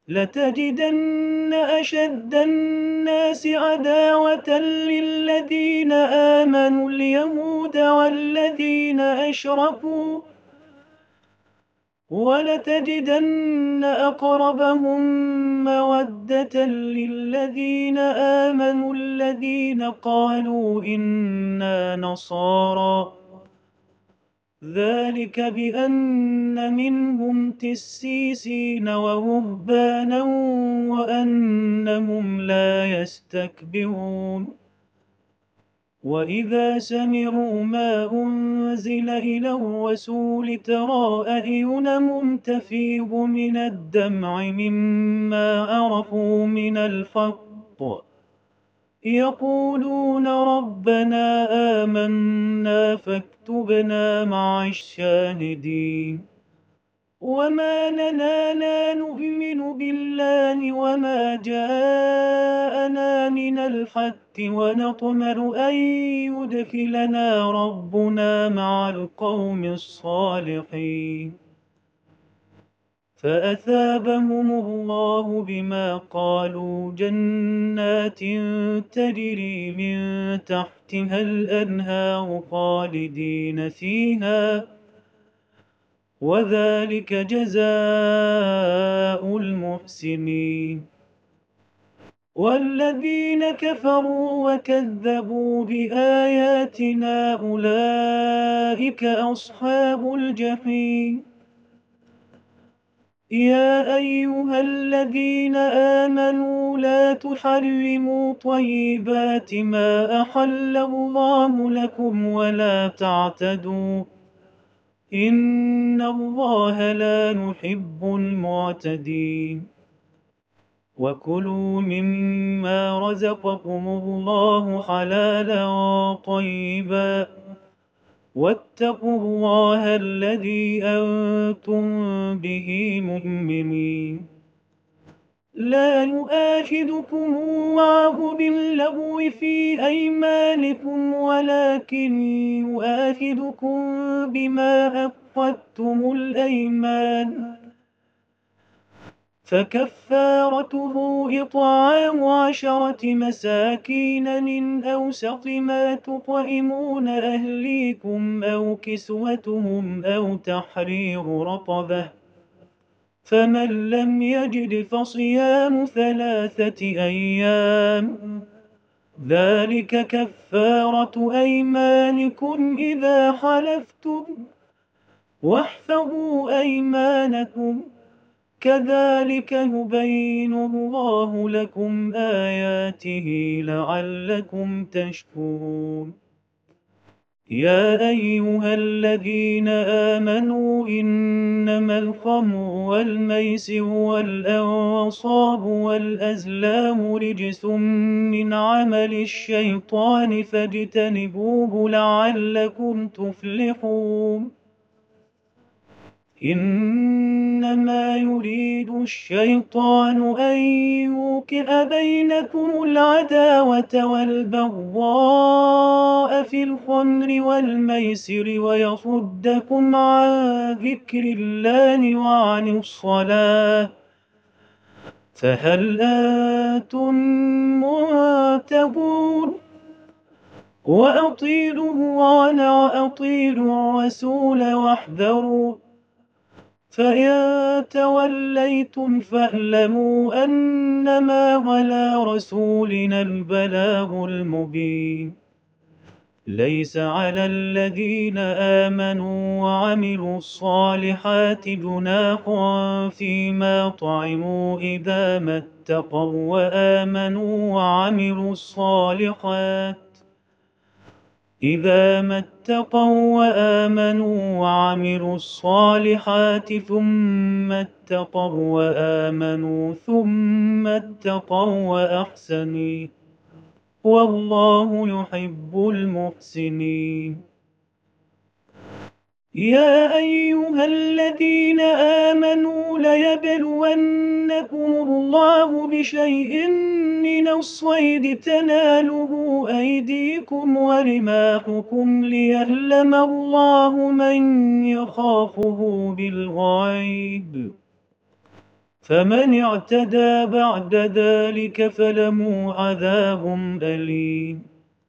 لتجدن أشد الناس عداوة للذين آمنوا اليهود والذين أشركوا ولتجدن أقربهم مودة للذين آمنوا الذين قالوا إنا نصارى ذلك بأن منهم قسيسين ورهبانا وأنهم لا يستكبرون وإذا سمعوا ما أنزل إلى الرسول ترى أعينهم تفيض من الدمع مما عرفوا من الحق يقولون ربنا آمنا فاكتبنا مع الشاهدين وما لنا لا نؤمن بالله وما جاءنا من الحق ونطمع أن يدخلنا ربنا مع القوم الصالحين فأثابهم الله بما قالوا جنات تجري من تحتها الأنهار خالدين فيها وذلك جزاء المحسنين والذين كفروا وكذبوا بآياتنا أولئك أصحاب الجحيم يا أيها الذين آمنوا لا تحرموا طيبات ما أحل الله لكم ولا تعتدوا إن الله لا يحب المعتدين وكلوا مما رزقكم الله حلالا طيبا واتقوا الله الذي أنتم به مؤمنين لا يؤاخذكم الله باللغو في أيمانكم ولكن يؤاخذكم بما عقدتم الأيمان فكفارته إطعام 10 مساكين من أوسط ما تطعمون أهليكم أو كسوتهم أو تحرير رقبة فمن لم يجد فصيام 3 أيام ذلك كفارة أيمانكم إذا حلفتم واحفظوا أيمانكم كذلك يبين الله لكم آياته لعلكم تشكرون يا أيها الذين آمنوا إنما الخمر والميسر والأنصاب والأزلام رجس من عمل الشيطان فاجتنبوه لعلكم تفلحون إنما يريد الشيطان أن يوقع بينكم العداوة والبغضاء في الخمر والميسر ويصدكم عن ذكر الله وعن الصلاة فهل أنتم منتهون وأطيعوا الله وأطيعوا الرسول واحذروا فإن توليتم فاعلموا أنما على رسولنا البلاغ المبين ليس على الذين آمنوا وعملوا الصالحات جناح فيما طعموا إذا ما اتقوا وآمنوا وعملوا الصالحات إذا ما اتقوا وآمنوا وعملوا الصالحات ثم اتقوا وآمنوا ثم اتقوا وأحسنوا والله يحب المحسنين يا أيها الذين آمنوا ليبلونكم الله بشيء من الصيد تناله أيديكم ورماحكم ليعلم الله من يخافه بالغيب فمن اعتدى بعد ذلك فله عذاب أليم.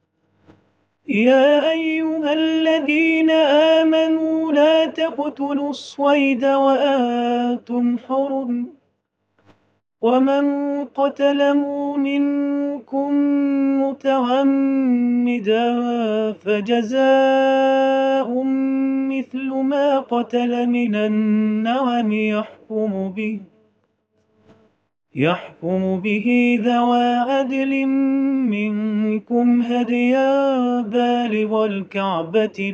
يا أيها الذين آمنوا لا تقتلوا الصيد وأنتم حرم، ومن قتله منكم متعمدا فجزاء مثل ما قتل من النعم يحكم به ذوى عدل منكم هديا بالغ الكعبة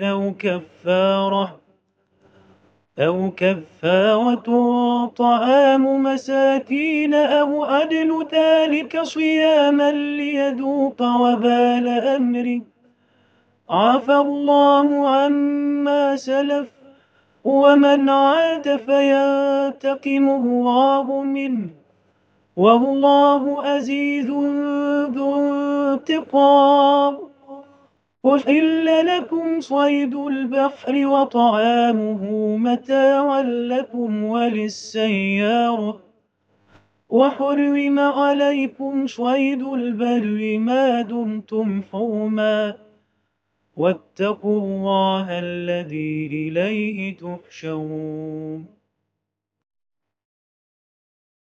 أو كفارة طعام مساكين أو عدل ذلك صياما ليذوق وبال أمره. عفى الله عما سلف، ومن عاد فينتقم الله منه، والله عزيز ذو انتقام. أحل لكم صيد البحر وطعامه متاعا لكم وللسيارة، وحرم عليكم صيد البر ما دمتم حرما، واتقوا الله الذي إليه تحشرون.